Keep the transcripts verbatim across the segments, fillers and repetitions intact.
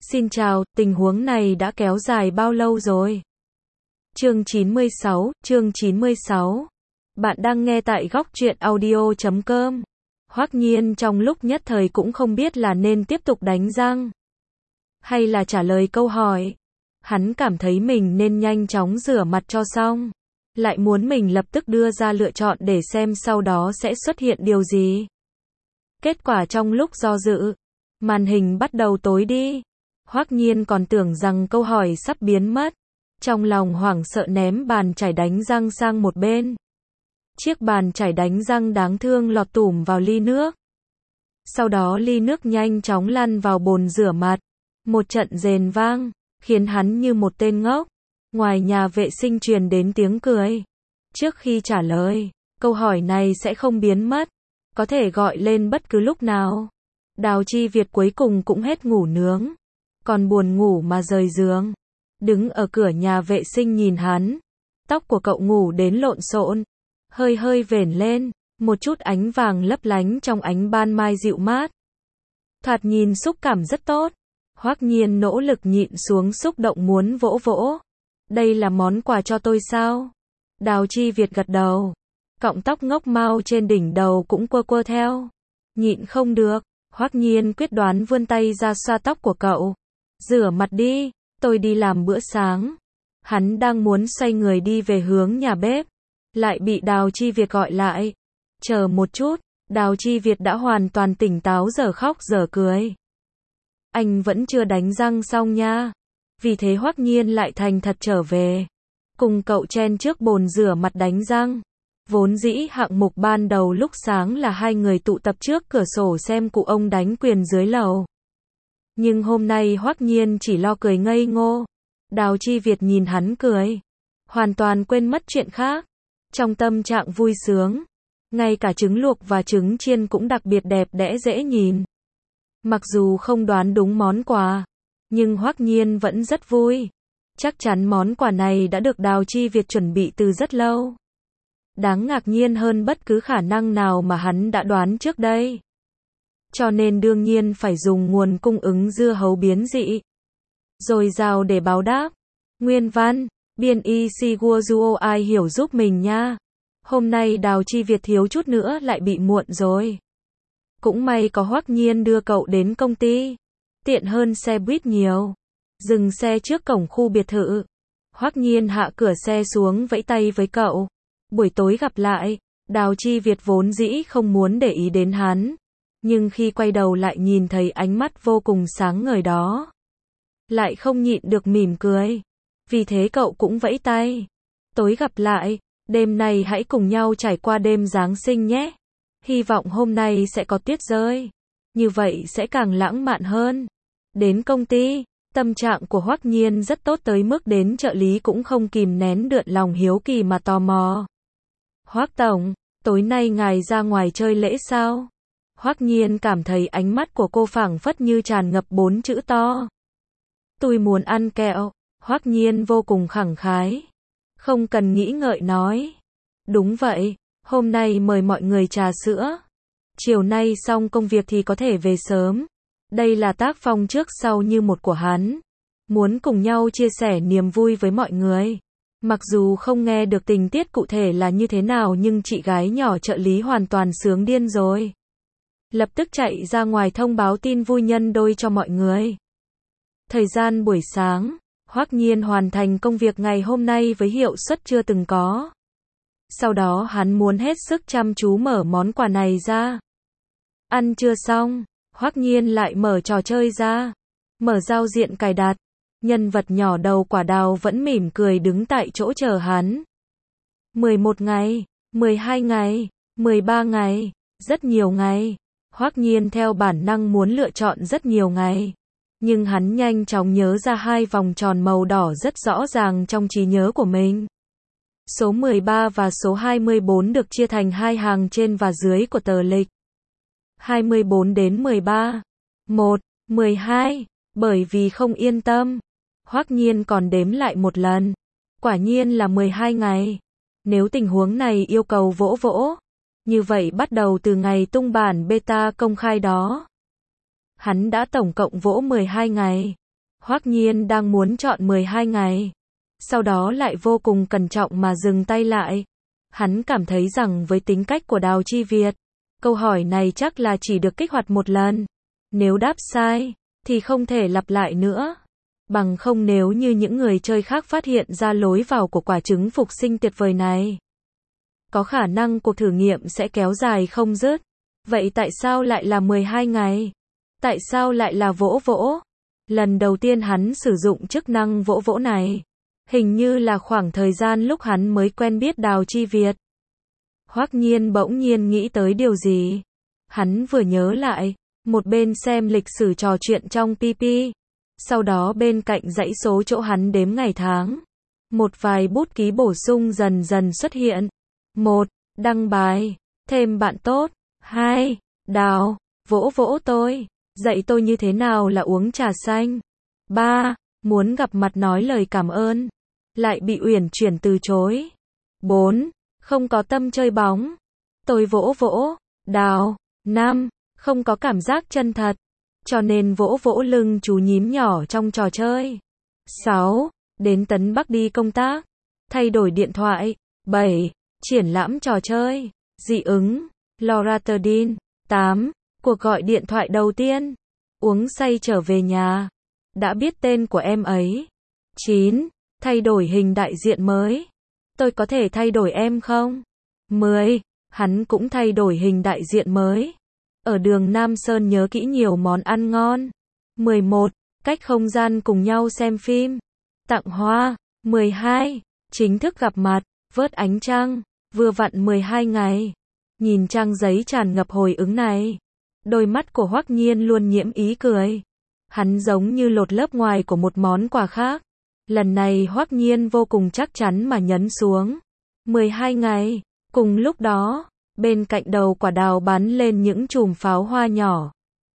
Xin chào, tình huống này đã kéo dài bao lâu rồi? Chương chín mươi sáu, chương chín mươi sáu. Bạn đang nghe tại góc truyện audio chấm com. Hoắc Nhiên trong lúc nhất thời cũng không biết là nên tiếp tục đánh răng hay là trả lời câu hỏi. Hắn cảm thấy mình nên nhanh chóng rửa mặt cho xong, lại muốn mình lập tức đưa ra lựa chọn để xem sau đó sẽ xuất hiện điều gì. Kết quả trong lúc do dự, màn hình bắt đầu tối đi. Hoắc Nhiên còn tưởng rằng câu hỏi sắp biến mất, trong lòng hoảng sợ ném bàn chải đánh răng sang một bên. Chiếc bàn chải đánh răng đáng thương lọt tủm vào ly nước. Sau đó ly nước nhanh chóng lăn vào bồn rửa mặt. Một trận rền vang, khiến hắn như một tên ngốc. Ngoài nhà vệ sinh truyền đến tiếng cười. Trước khi trả lời, câu hỏi này sẽ không biến mất, có thể gọi lên bất cứ lúc nào. Đào Chi Việt cuối cùng cũng hết ngủ nướng, còn buồn ngủ mà rời giường, đứng ở cửa nhà vệ sinh nhìn hắn. Tóc của cậu ngủ đến lộn xộn, hơi hơi vểnh lên, một chút ánh vàng lấp lánh trong ánh ban mai dịu mát. Thoạt nhìn xúc cảm rất tốt. Hoắc Nhiên nỗ lực nhịn xuống xúc động muốn vỗ vỗ. Đây là món quà cho tôi sao? Đào Chi Việt gật đầu. Cọng tóc ngốc mau trên đỉnh đầu cũng quơ quơ theo. Nhịn không được, Hoắc Nhiên quyết đoán vươn tay ra xoa tóc của cậu. Rửa mặt đi, tôi đi làm bữa sáng. Hắn đang muốn xoay người đi về hướng nhà bếp, lại bị Đào Chi Việt gọi lại. Chờ một chút, Đào Chi Việt đã hoàn toàn tỉnh táo giờ khóc giờ cười. Anh vẫn chưa đánh răng xong nha. Vì thế Hoắc Nhiên lại thành thật trở về, cùng cậu chen trước bồn rửa mặt đánh răng. Vốn dĩ hạng mục ban đầu lúc sáng là hai người tụ tập trước cửa sổ xem cụ ông đánh quyền dưới lầu. Nhưng hôm nay Hoắc Nhiên chỉ lo cười ngây ngô. Đào Chi Việt nhìn hắn cười, hoàn toàn quên mất chuyện khác. Trong tâm trạng vui sướng, ngay cả trứng luộc và trứng chiên cũng đặc biệt đẹp đẽ dễ nhìn. Mặc dù không đoán đúng món quà, nhưng Hoắc Nhiên vẫn rất vui. Chắc chắn món quà này đã được Đào Chi Việt chuẩn bị từ rất lâu. Đáng ngạc nhiên hơn bất cứ khả năng nào mà hắn đã đoán trước đây. Cho nên đương nhiên phải dùng nguồn cung ứng dưa hấu biến dị dồi dào để báo đáp. Nguyên văn, biên y Siguruo ai hiểu giúp mình nha. Hôm nay Đào Chi Việt thiếu chút nữa lại bị muộn rồi. Cũng may có Hoắc Nhiên đưa cậu đến công ty, tiện hơn xe buýt nhiều. Dừng xe trước cổng khu biệt thự. Hoắc Nhiên hạ cửa xe xuống vẫy tay với cậu. Buổi tối gặp lại. Đào Chi Việt vốn dĩ không muốn để ý đến hắn, nhưng khi quay đầu lại nhìn thấy ánh mắt vô cùng sáng ngời đó, lại không nhịn được mỉm cười. Vì thế cậu cũng vẫy tay. Tối gặp lại, đêm nay hãy cùng nhau trải qua đêm Giáng sinh nhé. Hy vọng hôm nay sẽ có tuyết rơi, như vậy sẽ càng lãng mạn hơn. Đến công ty, tâm trạng của Hoắc Nhiên rất tốt tới mức đến trợ lý cũng không kìm nén được lòng hiếu kỳ mà tò mò. Hoắc tổng, tối nay ngài ra ngoài chơi lễ sao? Hoắc Nhiên cảm thấy ánh mắt của cô phảng phất như tràn ngập bốn chữ to. Tôi muốn ăn kẹo. Hoắc Nhiên vô cùng khẳng khái, không cần nghĩ ngợi nói. Đúng vậy, hôm nay mời mọi người trà sữa. Chiều nay xong công việc thì có thể về sớm. Đây là tác phong trước sau như một của hắn, muốn cùng nhau chia sẻ niềm vui với mọi người. Mặc dù không nghe được tình tiết cụ thể là như thế nào nhưng chị gái nhỏ trợ lý hoàn toàn sướng điên rồi. Lập tức chạy ra ngoài thông báo tin vui nhân đôi cho mọi người. Thời gian buổi sáng, Hoắc Nhiên hoàn thành công việc ngày hôm nay với hiệu suất chưa từng có. Sau đó hắn muốn hết sức chăm chú mở món quà này ra. Ăn chưa xong, Hoắc Nhiên lại mở trò chơi ra. Mở giao diện cài đặt. Nhân vật nhỏ đầu quả đào vẫn mỉm cười đứng tại chỗ chờ hắn. mười một ngày, mười hai ngày, mười ba ngày, rất nhiều ngày. Hoắc Nhiên theo bản năng muốn lựa chọn rất nhiều ngày. Nhưng hắn nhanh chóng nhớ ra hai vòng tròn màu đỏ rất rõ ràng trong trí nhớ của mình. Số mười ba và số hai mươi bốn được chia thành hai hàng trên và dưới của tờ lịch. hai mươi bốn đến mười ba. một, mười hai. Bởi vì không yên tâm, Hoắc Nhiên còn đếm lại một lần. Quả nhiên là mười hai ngày. Nếu tình huống này yêu cầu vỗ vỗ, như vậy bắt đầu từ ngày tung bản beta công khai đó, hắn đã tổng cộng vỗ mười hai ngày. Hoắc Nhiên đang muốn chọn mười hai ngày. Sau đó lại vô cùng cẩn trọng mà dừng tay lại. Hắn cảm thấy rằng với tính cách của Đào Chi Việt, câu hỏi này chắc là chỉ được kích hoạt một lần. Nếu đáp sai, thì không thể lặp lại nữa. Bằng không nếu như những người chơi khác phát hiện ra lối vào của quả trứng phục sinh tuyệt vời này, có khả năng cuộc thử nghiệm sẽ kéo dài không dứt. Vậy tại sao lại là mười hai ngày? Tại sao lại là vỗ vỗ? Lần đầu tiên hắn sử dụng chức năng vỗ vỗ này, hình như là khoảng thời gian lúc hắn mới quen biết Đào Chi Việt. Hoắc Nhiên bỗng nhiên nghĩ tới điều gì. Hắn vừa nhớ lại, một bên xem lịch sử trò chuyện trong pê pê. Sau đó bên cạnh dãy số chỗ hắn đếm ngày tháng. Một vài bút ký bổ sung dần dần xuất hiện. Một, đăng bài, thêm bạn tốt. Hai, Đào, vỗ vỗ tôi, dạy tôi như thế nào là uống trà xanh. Ba, muốn gặp mặt nói lời cảm ơn, lại bị uyển chuyển từ chối. Bốn, không có tâm chơi bóng, tôi vỗ vỗ. Đào. Năm, không có cảm giác chân thật, cho nên vỗ vỗ lưng chú nhím nhỏ trong trò chơi. Sáu, đến Tấn Bắc đi công tác, thay đổi điện thoại. Bảy, triển lãm trò chơi, dị ứng, Loratadine. Tám, cuộc gọi điện thoại đầu tiên, uống say trở về nhà, đã biết tên của em ấy. Chín, thay đổi hình đại diện mới, tôi có thể thay đổi em không? Mười, hắn cũng thay đổi hình đại diện mới. Ở đường Nam Sơn nhớ kỹ nhiều món ăn ngon. Mười một, cách không gian cùng nhau xem phim, tặng hoa. Mười hai, chính thức gặp mặt, vớt ánh trăng, vừa vặn mười hai ngày. Nhìn trang giấy tràn ngập hồi ức này, đôi mắt của Hoắc Nhiên luôn nhiễm ý cười. Hắn giống như lột lớp ngoài của một món quà khác. Lần này Hoắc Nhiên vô cùng chắc chắn mà nhấn xuống. mười hai ngày. Cùng lúc đó, bên cạnh đầu quả đào bắn lên những chùm pháo hoa nhỏ.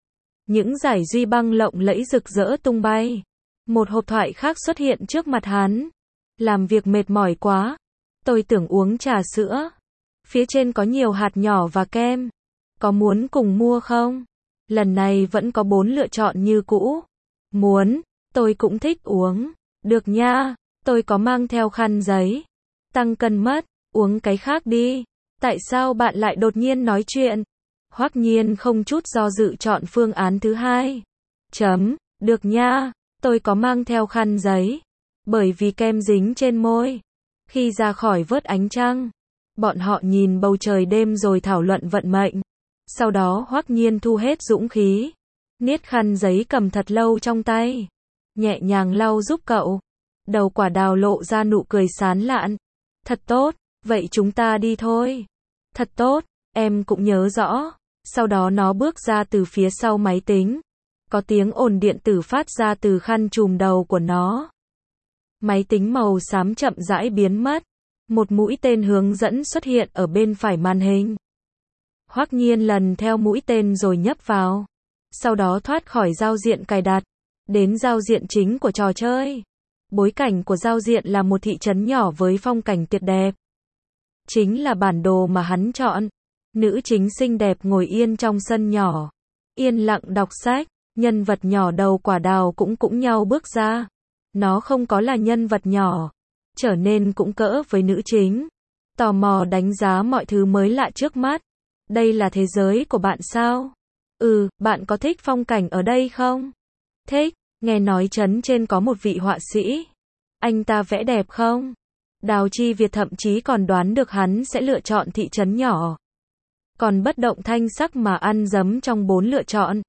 Những dải duy băng lộng lẫy rực rỡ tung bay. Một hộp thoại khác xuất hiện trước mặt hắn. Làm việc mệt mỏi quá, tôi tưởng uống trà sữa. Phía trên có nhiều hạt nhỏ và kem. Có muốn cùng mua không? Lần này vẫn có bốn lựa chọn như cũ. Muốn, tôi cũng thích uống. Được nha, tôi có mang theo khăn giấy. Tăng cân mất, uống cái khác đi. Tại sao bạn lại đột nhiên nói chuyện? Hoắc Nhiên không chút do dự chọn phương án thứ hai. Chấm, được nha, tôi có mang theo khăn giấy. Bởi vì kem dính trên môi. Khi ra khỏi vớt ánh trăng, bọn họ nhìn bầu trời đêm rồi thảo luận vận mệnh. Sau đó Hoắc Nhiên thu hết dũng khí, niết khăn giấy cầm thật lâu trong tay, nhẹ nhàng lau giúp cậu. Đầu quả đào lộ ra nụ cười sán lạn. Thật tốt, vậy chúng ta đi thôi. Thật tốt, em cũng nhớ rõ. Sau đó nó bước ra từ phía sau máy tính. Có tiếng ồn điện tử phát ra từ khăn trùm đầu của nó. Máy tính màu xám chậm rãi biến mất. Một mũi tên hướng dẫn xuất hiện ở bên phải màn hình. Hoắc Nhiên lần theo mũi tên rồi nhấp vào. Sau đó thoát khỏi giao diện cài đặt, đến giao diện chính của trò chơi. Bối cảnh của giao diện là một thị trấn nhỏ với phong cảnh tuyệt đẹp. Chính là bản đồ mà hắn chọn. Nữ chính xinh đẹp ngồi yên trong sân nhỏ, yên lặng đọc sách. Nhân vật nhỏ đầu quả đào cũng cũng nhau bước ra. Nó không có là nhân vật nhỏ, trở nên cũng cỡ với nữ chính. Tò mò đánh giá mọi thứ mới lạ trước mắt. Đây là thế giới của bạn sao? Ừ, bạn có thích phong cảnh ở đây không? Thích, nghe nói trấn trên có một vị họa sĩ. Anh ta vẽ đẹp không? Đào Chi Việt thậm chí còn đoán được hắn sẽ lựa chọn thị trấn nhỏ. Còn bất động thanh sắc mà ăn dấm trong bốn lựa chọn.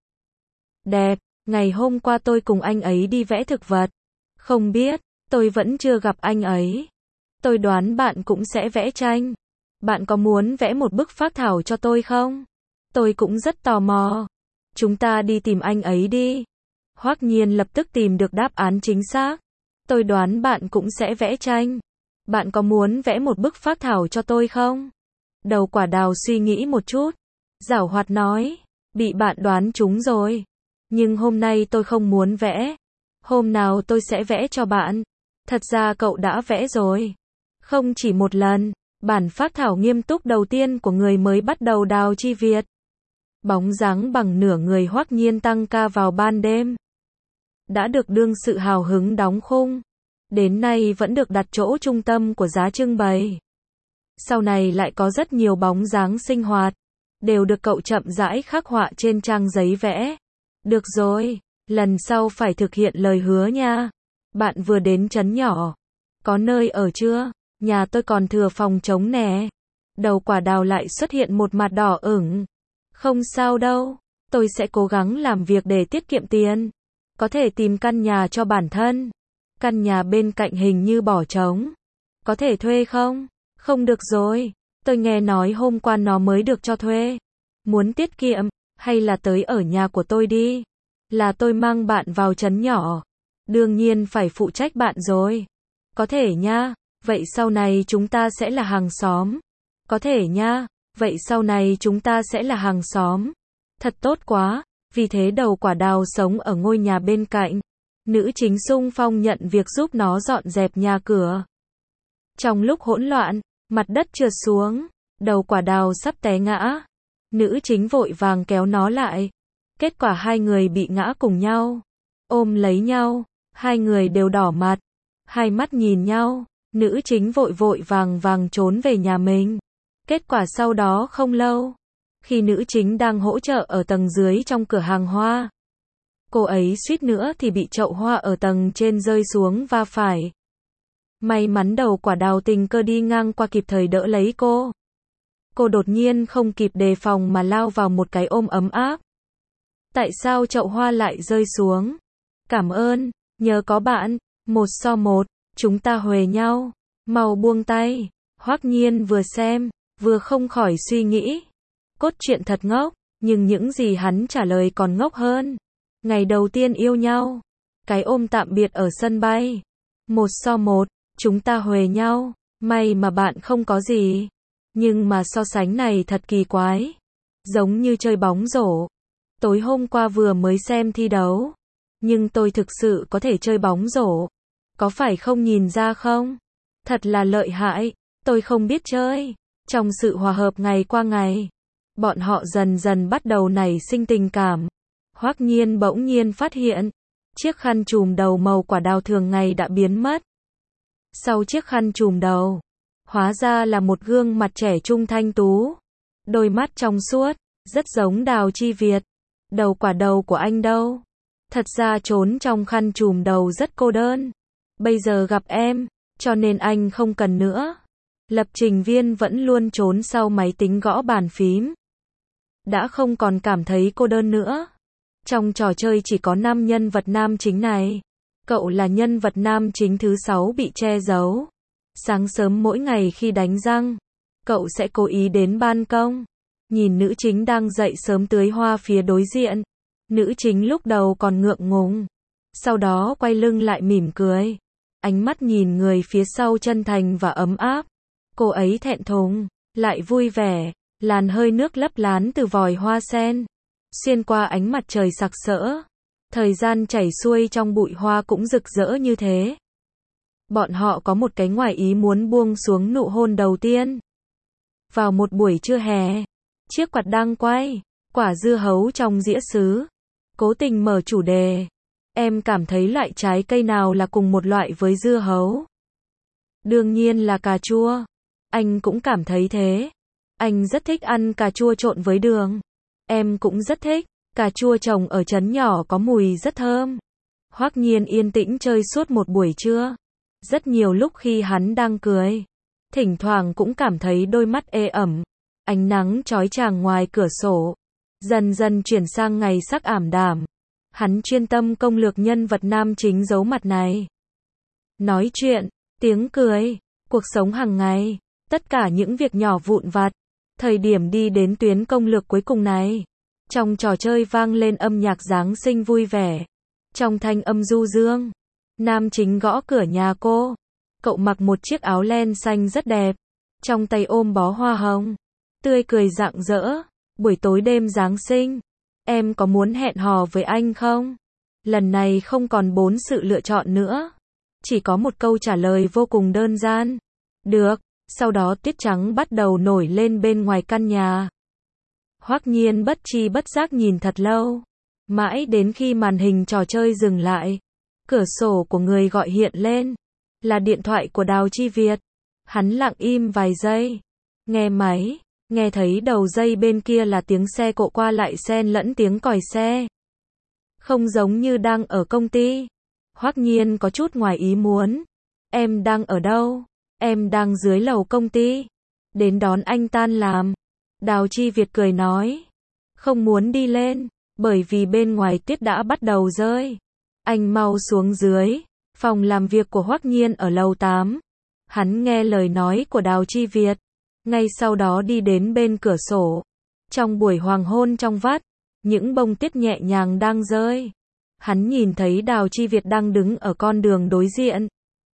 Đẹp, ngày hôm qua tôi cùng anh ấy đi vẽ thực vật. Không biết, tôi vẫn chưa gặp anh ấy. Tôi đoán bạn cũng sẽ vẽ tranh. Bạn có muốn vẽ một bức phác thảo cho tôi không? Tôi cũng rất tò mò. Chúng ta đi tìm anh ấy đi. Hoắc Nhiên lập tức tìm được đáp án chính xác. Tôi đoán bạn cũng sẽ vẽ tranh. Bạn có muốn vẽ một bức phác thảo cho tôi không? Đầu quả đào suy nghĩ một chút, giảo hoạt nói, bị bạn đoán trúng rồi. Nhưng hôm nay tôi không muốn vẽ. Hôm nào tôi sẽ vẽ cho bạn. Thật ra cậu đã vẽ rồi. Không chỉ một lần. Bản phác thảo nghiêm túc đầu tiên của người mới bắt đầu Đào Chi Việt. Bóng dáng bằng nửa người Hoắc Nhiên tăng ca vào ban đêm. đã được đương sự hào hứng đóng khung. Đến nay vẫn được đặt chỗ trung tâm của giá trưng bày. Sau này lại có rất nhiều bóng dáng sinh hoạt, đều được cậu chậm rãi khắc họa trên trang giấy vẽ. Được rồi, lần sau phải thực hiện lời hứa nha. Bạn vừa đến trấn nhỏ, có nơi ở chưa? Nhà tôi còn thừa phòng trống nè. Đầu quả đào lại xuất hiện một mặt đỏ ửng. Không sao đâu, tôi sẽ cố gắng làm việc để tiết kiệm tiền. Có thể tìm căn nhà cho bản thân. Căn nhà bên cạnh hình như bỏ trống. Có thể thuê không? Không được rồi, tôi nghe nói hôm qua nó mới được cho thuê. Muốn tiết kiệm, hay là tới ở nhà của tôi đi. Là tôi mang bạn vào trấn nhỏ. Đương nhiên phải phụ trách bạn rồi. Có thể nha, vậy sau này chúng ta sẽ là hàng xóm. Có thể nha, vậy sau này chúng ta sẽ là hàng xóm. Thật tốt quá, vì thế đầu quả đào sống ở ngôi nhà bên cạnh. Nữ chính xung phong nhận việc giúp nó dọn dẹp nhà cửa. Trong lúc hỗn loạn, mặt đất trượt xuống, đầu quả đào sắp té ngã. Nữ chính vội vàng kéo nó lại. Kết quả hai người bị ngã cùng nhau, ôm lấy nhau, hai người đều đỏ mặt, hai mắt nhìn nhau, nữ chính vội vội vàng vàng trốn về nhà mình. Kết quả sau đó không lâu, khi nữ chính đang hỗ trợ ở tầng dưới trong cửa hàng hoa, cô ấy suýt nữa thì bị chậu hoa ở tầng trên rơi xuống va phải. May mắn đầu quả đào tình cờ đi ngang qua kịp thời đỡ lấy cô. Cô đột nhiên không kịp đề phòng mà lao vào một cái ôm ấm áp. Tại sao chậu hoa lại rơi xuống? Cảm ơn, nhờ có bạn, một so một, chúng ta huề nhau. Mau buông tay. Hoắc Nhiên vừa xem, vừa không khỏi suy nghĩ. Cốt truyện thật ngốc, nhưng những gì hắn trả lời còn ngốc hơn. Ngày đầu tiên yêu nhau, cái ôm tạm biệt ở sân bay. Một so một, chúng ta huề nhau. May mà bạn không có gì. Nhưng mà so sánh này thật kỳ quái. Giống như chơi bóng rổ. Tối hôm qua vừa mới xem thi đấu. Nhưng tôi thực sự có thể chơi bóng rổ. Có phải không nhìn ra không? Thật là lợi hại. Tôi không biết chơi. Trong sự hòa hợp ngày qua ngày, bọn họ dần dần bắt đầu nảy sinh tình cảm. Hoắc Nhiên bỗng nhiên phát hiện, chiếc khăn trùm đầu màu quả đào thường ngày đã biến mất. Sau chiếc khăn trùm đầu, hóa ra là một gương mặt trẻ trung thanh tú. Đôi mắt trong suốt, rất giống Đào Chi Việt. Đầu quả đầu của anh đâu? Thật ra trốn trong khăn trùm đầu rất cô đơn. Bây giờ gặp em, cho nên anh không cần nữa. Lập trình viên vẫn luôn trốn sau máy tính gõ bàn phím. Đã không còn cảm thấy cô đơn nữa. Trong trò chơi chỉ có năm nhân vật nam chính này. Cậu là nhân vật nam chính thứ sáu bị che giấu. Sáng sớm mỗi ngày khi đánh răng, cậu sẽ cố ý đến ban công. Nhìn nữ chính đang dậy sớm tưới hoa phía đối diện. Nữ chính lúc đầu còn ngượng ngùng. Sau đó quay lưng lại mỉm cười. Ánh mắt nhìn người phía sau chân thành và ấm áp. Cô ấy thẹn thùng, lại vui vẻ. Làn hơi nước lấp lán từ vòi hoa sen. Xuyên qua ánh mặt trời sặc sỡ. Thời gian chảy xuôi trong bụi hoa cũng rực rỡ như thế. Bọn họ có một cái ngoài ý muốn buông xuống nụ hôn đầu tiên. Vào một buổi trưa hè, chiếc quạt đang quay, quả dưa hấu trong dĩa sứ. Cố tình mở chủ đề. Em cảm thấy loại trái cây nào là cùng một loại với dưa hấu? Đương nhiên là cà chua. Anh cũng cảm thấy thế. Anh rất thích ăn cà chua trộn với đường. Em cũng rất thích. Cà chua trồng ở trấn nhỏ có mùi rất thơm. Hoắc Nhiên yên tĩnh chơi suốt một buổi trưa. Rất nhiều lúc khi hắn đang cười, thỉnh thoảng cũng cảm thấy đôi mắt ê ẩm. Ánh nắng chói chang ngoài cửa sổ dần dần chuyển sang ngày sắc ảm đạm. Hắn chuyên tâm công lược nhân vật nam chính giấu mặt này. Nói chuyện, tiếng cười, cuộc sống hàng ngày, tất cả những việc nhỏ vụn vặt. Thời điểm đi đến tuyến công lược cuối cùng này, trong trò chơi vang lên âm nhạc Giáng sinh vui vẻ. Trong thanh âm du dương, nam chính gõ cửa nhà cô. Cậu mặc một chiếc áo len xanh rất đẹp, trong tay ôm bó hoa hồng, tươi cười rạng rỡ. Buổi tối đêm Giáng sinh, em có muốn hẹn hò với anh không? Lần này không còn bốn sự lựa chọn nữa, chỉ có một câu trả lời vô cùng đơn giản. Được. Sau đó tuyết trắng bắt đầu nổi lên bên ngoài căn nhà. Hoắc Nhiên bất tri bất giác nhìn thật lâu. Mãi đến khi màn hình trò chơi dừng lại, cửa sổ của người gọi hiện lên. Là điện thoại của Đào Chi Việt. Hắn lặng im vài giây. Nghe máy, nghe thấy đầu dây bên kia là tiếng xe cộ qua lại xen lẫn tiếng còi xe. Không giống như đang ở công ty. Hoắc Nhiên có chút ngoài ý muốn. Em đang ở đâu? Em đang dưới lầu công ty. Đến đón anh tan làm. Đào Chi Việt cười nói. Không muốn đi lên, bởi vì bên ngoài tuyết đã bắt đầu rơi. Anh mau xuống dưới. Phòng làm việc của Hoắc Nhiên ở lầu tám. Hắn nghe lời nói của Đào Chi Việt. Ngay sau đó đi đến bên cửa sổ. Trong buổi hoàng hôn trong vắt, những bông tuyết nhẹ nhàng đang rơi. Hắn nhìn thấy Đào Chi Việt đang đứng ở con đường đối diện.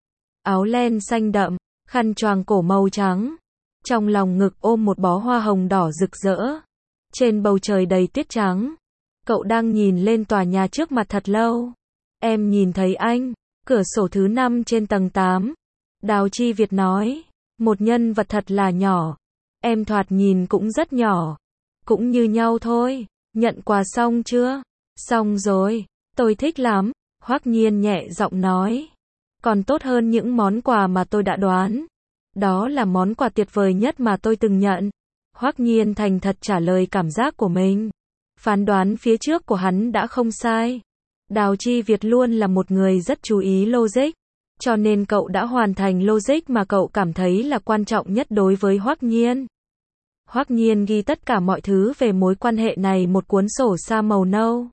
Áo len xanh đậm, khăn choàng cổ màu trắng. Trong lòng ngực ôm một bó hoa hồng đỏ rực rỡ. Trên bầu trời đầy tuyết trắng. Cậu đang nhìn lên tòa nhà trước mặt thật lâu. Em nhìn thấy anh. Cửa sổ thứ năm trên tầng tám. Đào Chi Việt nói. Một nhân vật thật là nhỏ. Em thoạt nhìn cũng rất nhỏ. Cũng như nhau thôi. Nhận quà xong chưa? Xong rồi. Tôi thích lắm. Hoắc Nhiên nhẹ giọng nói. Còn tốt hơn những món quà mà tôi đã đoán. Đó là món quà tuyệt vời nhất mà tôi từng nhận. Hoắc Nhiên thành thật trả lời cảm giác của mình. Phán đoán phía trước của hắn đã không sai. Đào Chi Việt luôn là một người rất chú ý logic. Cho nên cậu đã hoàn thành logic mà cậu cảm thấy là quan trọng nhất đối với Hoắc Nhiên. Hoắc Nhiên ghi tất cả mọi thứ về mối quan hệ này một cuốn sổ sa màu nâu.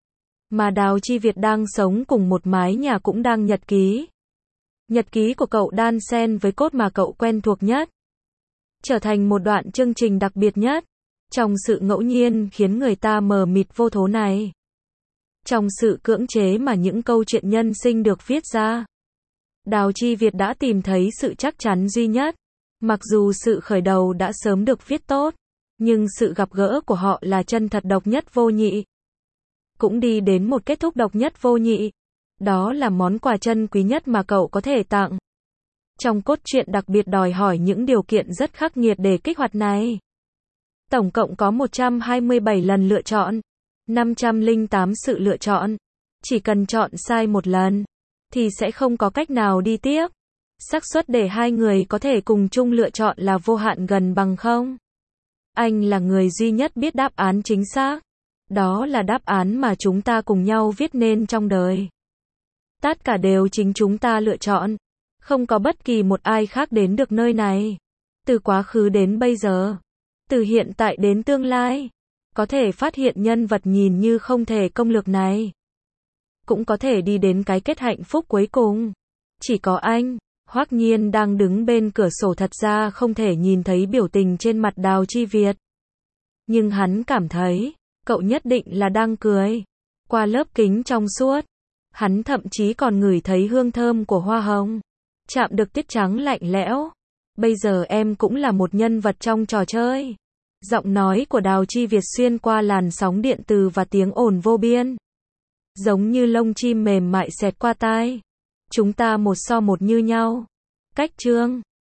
Mà Đào Chi Việt đang sống cùng một mái nhà cũng đang nhật ký. Nhật ký của cậu đan xen với cốt mà cậu quen thuộc nhất. Trở thành một đoạn chương trình đặc biệt nhất. Trong sự ngẫu nhiên khiến người ta mờ mịt vô thố này. Trong sự cưỡng chế mà những câu chuyện nhân sinh được viết ra. Đào Chi Việt đã tìm thấy sự chắc chắn duy nhất. Mặc dù sự khởi đầu đã sớm được viết tốt. Nhưng sự gặp gỡ của họ là chân thật độc nhất vô nhị. Cũng đi đến một kết thúc độc nhất vô nhị. Đó là món quà chân quý nhất mà cậu có thể tặng. Trong cốt truyện đặc biệt đòi hỏi những điều kiện rất khắc nghiệt để kích hoạt này. Tổng cộng có một trăm hai mươi bảy lần lựa chọn. năm trăm lẻ tám sự lựa chọn. Chỉ cần chọn sai một lần. Thì sẽ không có cách nào đi tiếp. Xác suất để hai người có thể cùng chung lựa chọn là vô hạn gần bằng không. Anh là người duy nhất biết đáp án chính xác. Đó là đáp án mà chúng ta cùng nhau viết nên trong đời. Tất cả đều chính chúng ta lựa chọn. Không có bất kỳ một ai khác đến được nơi này. Từ quá khứ đến bây giờ. Từ hiện tại đến tương lai. Có thể phát hiện nhân vật nhìn như không thể công lược này. Cũng có thể đi đến cái kết hạnh phúc cuối cùng. Chỉ có anh, Hoắc Nhiên đang đứng bên cửa sổ thật ra không thể nhìn thấy biểu tình trên mặt Đào Chi Việt. Nhưng hắn cảm thấy, cậu nhất định là đang cười. Qua lớp kính trong suốt. Hắn thậm chí còn ngửi thấy hương thơm của hoa hồng. Chạm được tuyết trắng lạnh lẽo. Bây giờ em cũng là một nhân vật trong trò chơi. Giọng nói của Đào Chi Việt xuyên qua làn sóng điện từ và tiếng ồn vô biên. Giống như lông chim mềm mại xẹt qua tai. Chúng ta một so một như nhau. Cách chương